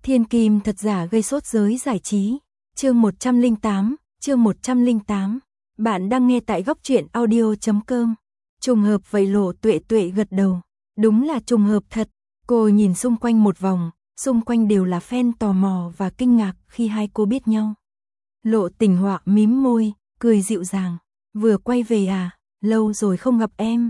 Thiên kim thật giả gây sốt giới giải trí. Chương 108, chương 108. Bạn đang nghe tại góc truyện audio.com. Trùng hợp vậy, Lộ Tuệ Tuệ gật đầu. Đúng là trùng hợp thật. Cô nhìn xung quanh một vòng, xung quanh đều là fan tò mò và kinh ngạc khi hai cô biết nhau. Lộ Tình Họa mím môi, cười dịu dàng. Vừa quay về à, lâu rồi không gặp em.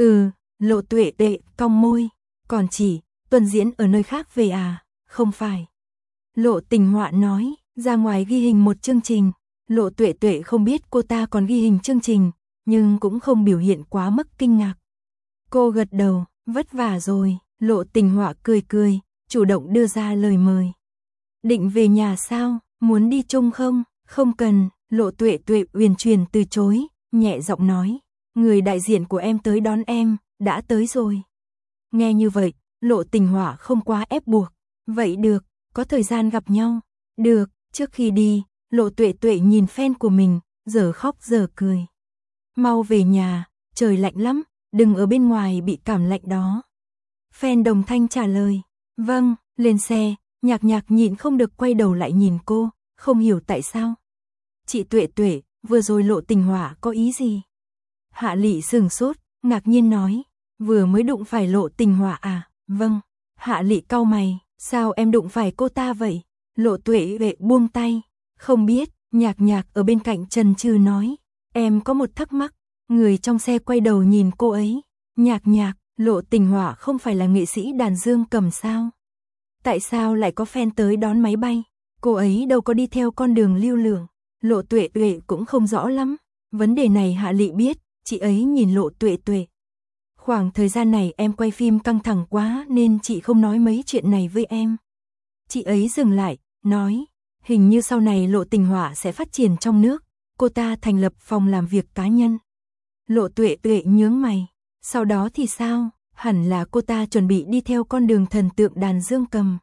Lộ Tuệ Tuệ cong môi. Còn chỉ, tuần diễn ở nơi khác về à, không phải. Lộ Tình Họa nói, ra ngoài ghi hình một chương trình. Lộ Tuệ Tuệ không biết cô ta còn ghi hình chương trình, nhưng cũng không biểu hiện quá mức kinh ngạc. Cô gật đầu, vất vả rồi. Lộ Tình Họa cười cười, chủ động đưa ra lời mời. Định về nhà sao, muốn đi chung không? Không cần. Lộ Tuệ Tuệ uyển chuyển từ chối, nhẹ giọng nói, người đại diện của em tới đón em, đã tới rồi. Nghe như vậy, Lộ Tình Họa không quá ép buộc. Vậy được, có thời gian gặp nhau. Được. Trước khi đi, Lộ Tuệ Tuệ nhìn fan của mình, giờ khóc giờ cười. Mau về nhà, trời lạnh lắm, đừng ở bên ngoài bị cảm lạnh đó. Fan đồng thanh trả lời. Vâng. Lên xe, Nhạc Nhạc nhịn không được quay đầu lại nhìn cô, không hiểu tại sao. Chị Tuệ Tuệ, vừa rồi Lộ Tình Họa có ý gì? Hạ Lị sửng sốt, ngạc nhiên nói, vừa mới đụng phải Lộ Tình Họa à? Vâng. Hạ Lị cau mày, sao em đụng phải cô ta vậy? Lộ Tuệ Tuệ buông tay, không biết. Nhạc Nhạc ở bên cạnh chần chừ nói, em có một thắc mắc. Người trong xe quay đầu nhìn cô ấy. Nhạc Nhạc, Lộ Tình Họa không phải là nghệ sĩ đàn dương cầm sao? Tại sao lại có fan tới đón máy bay? Cô ấy đâu có đi theo con đường lưu lượng. Lộ Tuệ Tuệ cũng không rõ lắm. Vấn đề này Hạ Lị biết, chị ấy nhìn Lộ Tuệ Tuệ. Khoảng thời gian này em quay phim căng thẳng quá nên chị không nói mấy chuyện này với em. Chị ấy dừng lại, nói, hình như sau này Lộ Tình Họa sẽ phát triển trong nước, cô ta thành lập phòng làm việc cá nhân. Lộ Tuệ Tuệ nhướng mày, sau đó thì sao? Hẳn là cô ta chuẩn bị đi theo con đường thần tượng đàn dương cầm.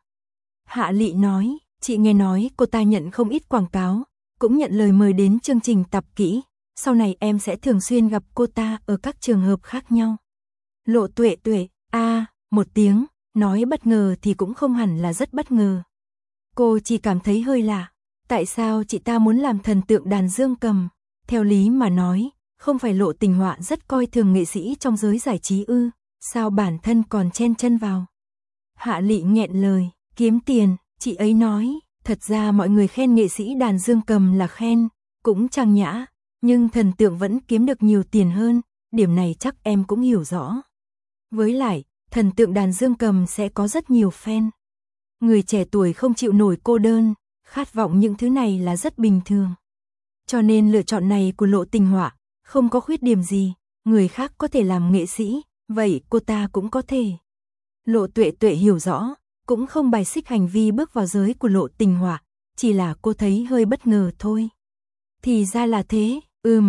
Hạ Lị nói, chị nghe nói cô ta nhận không ít quảng cáo, cũng nhận lời mời đến chương trình tập kỹ, sau này em sẽ thường xuyên gặp cô ta ở các trường hợp khác nhau. Lộ Tuệ Tuệ, một tiếng, nói bất ngờ thì cũng không hẳn là rất bất ngờ. Cô chỉ cảm thấy hơi lạ, tại sao chị ta muốn làm thần tượng đàn dương cầm? Theo lý mà nói, không phải Lộ Tình Họa rất coi thường nghệ sĩ trong giới giải trí ư? Sao bản thân còn chen chân vào? Hạ Lị nghẹn lời, kiếm tiền. Chị ấy nói, thật ra mọi người khen nghệ sĩ đàn dương cầm là khen, cũng trang nhã, nhưng thần tượng vẫn kiếm được nhiều tiền hơn, điểm này chắc em cũng hiểu rõ. Với lại, thần tượng đàn dương cầm sẽ có rất nhiều fan. Người trẻ tuổi không chịu nổi cô đơn, khát vọng những thứ này là rất bình thường. Cho nên lựa chọn này của Lộ Tình Họa không có khuyết điểm gì, người khác có thể làm nghệ sĩ, vậy cô ta cũng có thể. Lộ Tuệ Tuệ hiểu rõ, cũng không bài xích hành vi bước vào giới của Lộ Tình Họa, chỉ là cô thấy hơi bất ngờ thôi. Thì ra là thế.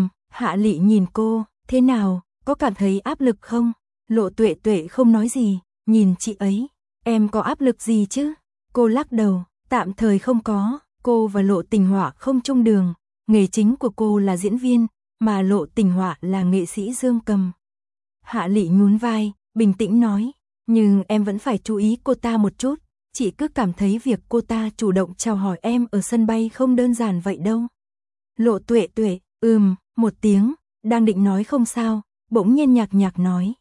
Hạ Lị nhìn cô, thế nào, có cảm thấy áp lực không? Lộ Tuệ Tuệ không nói gì, nhìn chị ấy, em có áp lực gì chứ? Cô lắc đầu, tạm thời không có, cô và Lộ Tình Họa không chung đường, nghề chính của cô là diễn viên, mà Lộ Tình Họa là nghệ sĩ dương cầm. Hạ Lị nhún vai, bình tĩnh nói, nhưng em vẫn phải chú ý cô ta một chút, chị cứ cảm thấy việc cô ta chủ động chào hỏi em ở sân bay không đơn giản vậy đâu. Lộ Tuệ Tuệ, một tiếng, đang định nói không sao, bỗng nhiên Nhạc Nhạc nói.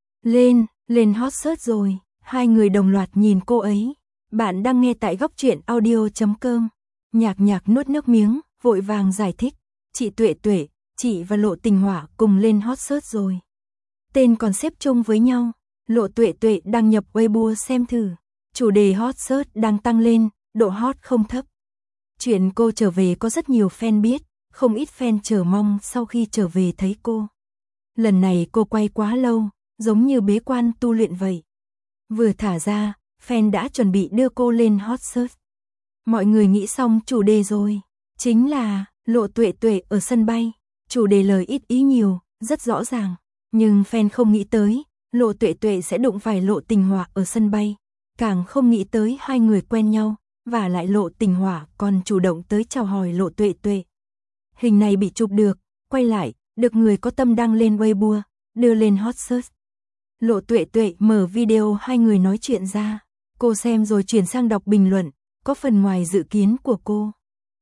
Lên hot search rồi. Hai người đồng loạt nhìn cô ấy. Bạn đang nghe tại góc truyện audio.com. Nhạc Nhạc nuốt nước miếng, vội vàng giải thích. Chị Tuệ Tuệ, chị và Lộ Tình Họa cùng lên hot search rồi. Tên còn xếp chung với nhau. Lộ Tuệ Tuệ đăng nhập Weibo xem thử. Chủ đề hot search đang tăng lên, độ hot không thấp. Chuyện cô trở về có rất nhiều fan biết, không ít fan chờ mong sau khi trở về thấy cô. Lần này cô quay quá lâu, giống như bế quan tu luyện vậy. Vừa thả ra, fan đã chuẩn bị đưa cô lên hot search. Mọi người nghĩ xong chủ đề rồi, chính là Lộ Tuệ Tuệ ở sân bay. Chủ đề lời ít ý nhiều, rất rõ ràng, nhưng fan không nghĩ tới Lộ Tuệ Tuệ sẽ đụng phải Lộ Tình Họa ở sân bay, càng không nghĩ tới hai người quen nhau, và lại Lộ Tình Họa còn chủ động tới chào hỏi Lộ Tuệ Tuệ. Hình này bị chụp được, quay lại, được người có tâm đăng lên Weibo, đưa lên hot search. Lộ Tuệ Tuệ mở video hai người nói chuyện ra, cô xem rồi chuyển sang đọc bình luận, có phần ngoài dự kiến của cô.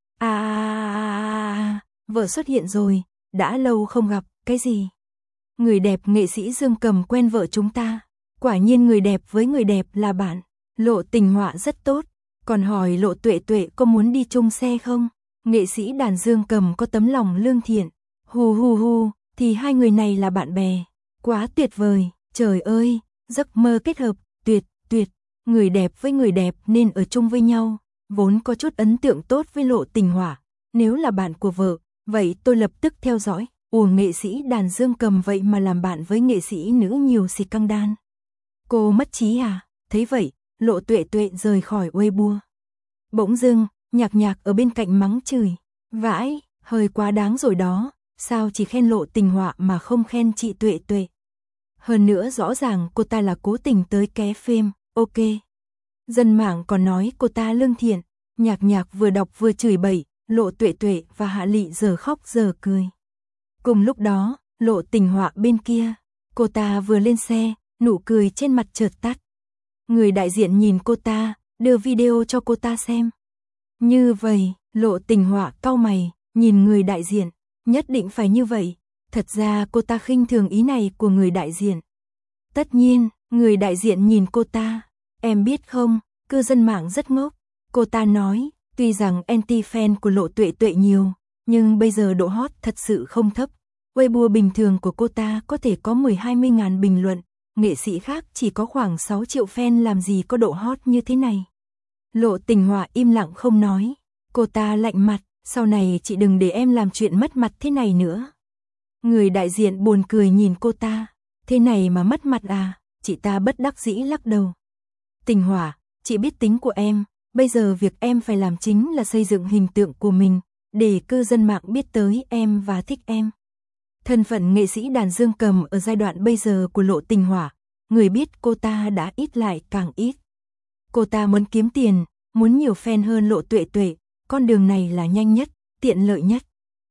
Vợ xuất hiện rồi, đã lâu không gặp, cái gì? Người đẹp nghệ sĩ Dương Cầm quen vợ chúng ta. Quả nhiên người đẹp với người đẹp là bạn. Lộ Tình Họa rất tốt, còn hỏi Lộ Tuệ Tuệ có muốn đi chung xe không? Nghệ sĩ đàn Dương Cầm có tấm lòng lương thiện. Thì hai người này là bạn bè. Quá tuyệt vời, trời ơi, giấc mơ kết hợp, tuyệt. Người đẹp với người đẹp nên ở chung với nhau. Vốn có chút ấn tượng tốt với Lộ Tình Họa. Nếu là bạn của vợ, vậy tôi lập tức theo dõi. Nghệ sĩ đàn Dương Cầm vậy mà làm bạn với nghệ sĩ nữ nhiều xì căng đan. Cô mất trí à? Thấy vậy, Lộ Tuệ Tuệ rời khỏi Weibo. Bỗng dưng, Nhạc ở bên cạnh mắng chửi. Vãi, hơi quá đáng rồi đó, sao chỉ khen Lộ Tình Họa mà không khen chị Tuệ Tuệ. Hơn nữa rõ ràng cô ta là cố tình tới ké phim, ok. Dân mạng còn nói cô ta lương thiện. Nhạc vừa đọc vừa chửi bậy, Lộ Tuệ Tuệ và Hạ Lị giờ khóc giờ cười. Cùng lúc đó, Lộ Tình Họa bên kia, cô ta vừa lên xe, nụ cười trên mặt chợt tắt. Người đại diện nhìn cô ta, đưa video cho cô ta xem. Như vậy, Lộ Tình Họa cau mày, nhìn người đại diện, nhất định phải như vậy. Thật ra cô ta khinh thường ý này của người đại diện. Tất nhiên, người đại diện nhìn cô ta. Em biết không, cư dân mạng rất ngốc. Cô ta nói, tuy rằng anti-fan của Lộ Tuệ Tuệ nhiều, nhưng bây giờ độ hot thật sự không thấp. Weibo bình thường của cô ta có thể có 10-20 ngàn bình luận, nghệ sĩ khác chỉ có khoảng 6 triệu fan làm gì có độ hot như thế này. Lộ Tình Họa im lặng không nói. Cô ta lạnh mặt, sau này chị đừng để em làm chuyện mất mặt thế này nữa. Người đại diện buồn cười nhìn cô ta, thế này mà mất mặt à? Chị ta bất đắc dĩ lắc đầu. Tình Họa, chị biết tính của em, bây giờ việc em phải làm chính là xây dựng hình tượng của mình, để cư dân mạng biết tới em và thích em. Thân phận nghệ sĩ đàn Dương Cầm ở giai đoạn bây giờ của Lộ Tình Họa, người biết cô ta đã ít lại càng ít. Cô ta muốn kiếm tiền, muốn nhiều fan hơn Lộ Tuệ Tuệ, con đường này là nhanh nhất, tiện lợi nhất.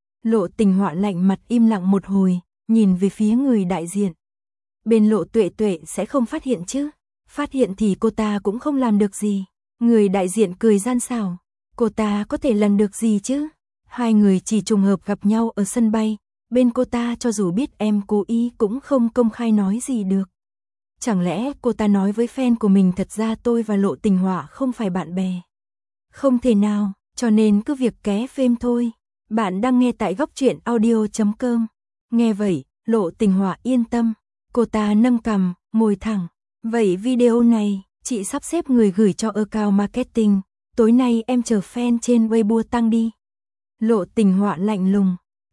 Lộ Tình Họa lạnh mặt im lặng một hồi, nhìn về phía người đại diện. Bên Lộ Tuệ Tuệ sẽ không phát hiện chứ? Phát hiện thì cô ta cũng không làm được gì. Người đại diện cười gian xảo, cô ta có thể làm được gì chứ? Hai người chỉ trùng hợp gặp nhau ở sân bay, bên cô ta cho dù biết em cố ý cũng không công khai nói gì được. Chẳng lẽ cô ta nói với fan của mình thật ra tôi và Lộ Tình Họa không phải bạn bè? Không thể nào, cho nên cứ việc ké phim thôi. Bạn đang nghe tại góc truyện audio.com. Nghe vậy, Lộ Tình Họa yên tâm. Cô ta nâng cằm, ngồi thẳng. Vậy video này, chị sắp xếp người gửi cho account marketing. Tối nay em chờ fan trên Weibo tăng đi. Lộ Tình Họa lạnh lùng.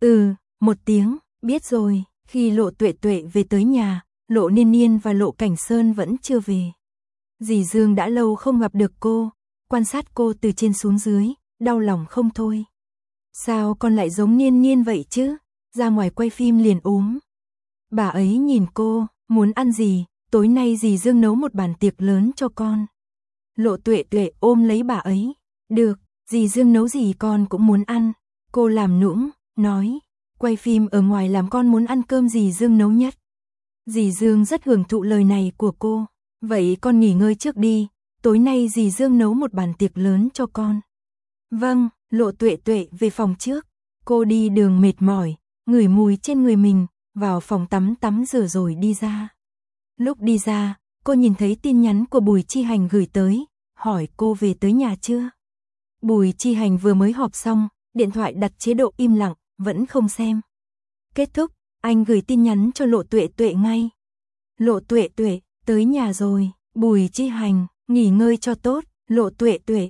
Một tiếng, biết rồi. Khi Lộ Tuệ Tuệ về tới nhà, Lộ Niên Niên và Lộ Cảnh Sơn vẫn chưa về. Dì Dương đã lâu không gặp được cô, quan sát cô từ trên xuống dưới, đau lòng không thôi. Sao con lại giống Niên Niên vậy chứ? Ra ngoài quay phim liền ốm. Bà ấy nhìn cô, muốn ăn gì? Tối nay dì Dương nấu một bàn tiệc lớn cho con. Lộ Tuệ Tuệ ôm lấy bà ấy. Được, dì Dương nấu gì con cũng muốn ăn. Cô làm nũng, nói, quay phim ở ngoài làm con muốn ăn cơm dì Dương nấu nhất. Dì Dương rất hưởng thụ lời này của cô. Vậy con nghỉ ngơi trước đi, tối nay dì Dương nấu một bàn tiệc lớn cho con. Vâng, Lộ Tuệ Tuệ về phòng trước. Cô đi đường mệt mỏi, ngửi mùi trên người mình, vào phòng tắm rửa rồi đi ra. Lúc đi ra, cô nhìn thấy tin nhắn của Bùi Chi Hành gửi tới, hỏi cô về tới nhà chưa. Bùi Chi Hành vừa mới họp xong, điện thoại đặt chế độ im lặng, vẫn không xem. Kết thúc, anh gửi tin nhắn cho Lộ Tuệ Tuệ ngay. Lộ Tuệ Tuệ, tới nhà rồi. Bùi Chi Hành, nghỉ ngơi cho tốt. Lộ Tuệ Tuệ,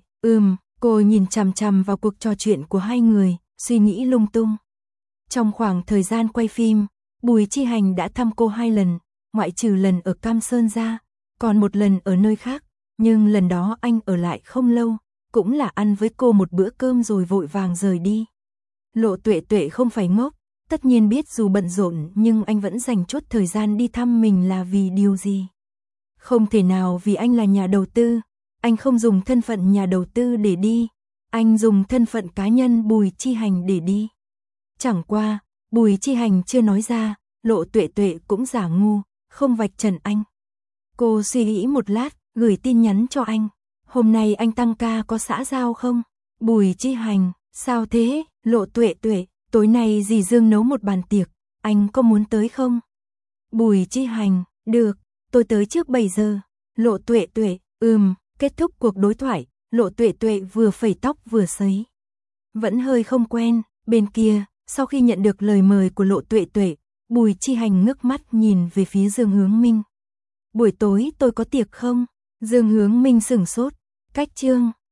cô nhìn chằm chằm vào cuộc trò chuyện của hai người, suy nghĩ lung tung. Trong khoảng thời gian quay phim, Bùi Chi Hành đã thăm cô 2 lần, ngoại trừ lần ở Cam Sơn ra, còn một lần ở nơi khác, nhưng lần đó anh ở lại không lâu, cũng là ăn với cô một bữa cơm rồi vội vàng rời đi. Lộ Tuệ Tuệ không phải ngốc, tất nhiên biết dù bận rộn nhưng anh vẫn dành chút thời gian đi thăm mình là vì điều gì. Không thể nào vì anh là nhà đầu tư, anh không dùng thân phận nhà đầu tư để đi, anh dùng thân phận cá nhân Bùi Chi Hành để đi. Chẳng qua, Bùi Chi Hành chưa nói ra, Lộ Tuệ Tuệ cũng giả ngu, không vạch trần anh. Cô suy nghĩ một lát, gửi tin nhắn cho anh, Hôm nay anh tăng ca có xã giao không? Bùi Chi Hành, sao thế? Lộ Tuệ Tuệ, tối nay dì Dương nấu một bàn tiệc, anh có muốn tới không? Bùi Chi Hành, được, tôi tới trước 7 giờ. Lộ Tuệ Tuệ, kết thúc cuộc đối thoại, Lộ Tuệ Tuệ vừa phẩy tóc vừa sấy. Vẫn hơi không quen, bên kia, sau khi nhận được lời mời của Lộ Tuệ Tuệ, Bùi Chi Hành ngước mắt nhìn về phía Dương Hướng Minh. Buổi tối tôi có tiệc không? Dương Hướng Minh sửng sốt, cách chương